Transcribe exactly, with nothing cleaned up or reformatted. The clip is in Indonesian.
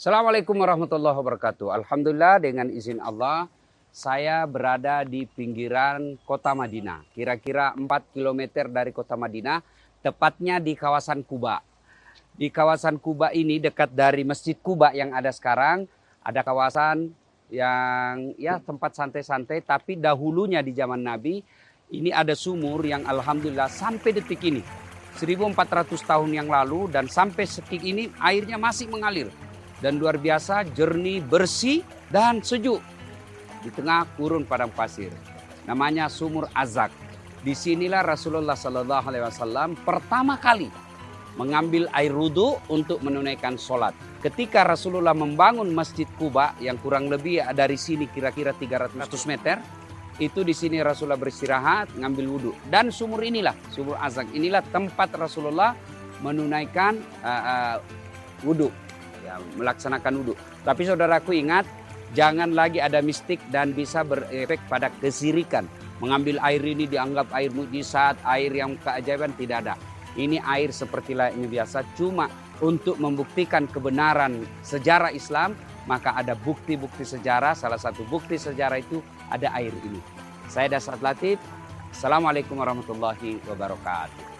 Assalamualaikum warahmatullahi wabarakatuh. Alhamdulillah dengan izin Allah saya berada di pinggiran kota Madinah. Kira-kira empat kilometer dari kota Madinah, tepatnya di kawasan Quba. Di kawasan Quba ini dekat dari Masjid Quba yang ada sekarang, ada kawasan yang ya tempat santai-santai, tapi dahulunya di zaman Nabi ini ada sumur yang alhamdulillah sampai detik ini seribu empat ratus tahun yang lalu dan sampai detik ini airnya masih mengalir. Dan luar biasa jernih, bersih, dan sejuk. Di tengah gurun padang pasir. Namanya Sumur Azak. Disinilah Rasulullah Sallallahu Alaihi Wasallam pertama kali mengambil air wudhu untuk menunaikan sholat. Ketika Rasulullah membangun Masjid Quba yang kurang lebih dari sini kira-kira tiga ratus meter. Itu di sini Rasulullah beristirahat, ngambil wudhu. Dan sumur inilah, Sumur Azak inilah tempat Rasulullah menunaikan uh, uh, wudhu. Ya, melaksanakan wudhu. Tapi saudaraku ingat, jangan lagi ada mistik dan bisa berefek pada kesirikan. Mengambil air ini dianggap air mukjizat, air yang keajaiban, tidak ada. Ini air seperti layaknya biasa, cuma untuk membuktikan kebenaran sejarah Islam, maka ada bukti-bukti sejarah. Salah satu bukti sejarah itu ada air ini. Saya Dasat Latif. Assalamualaikum warahmatullahi wabarakatuh.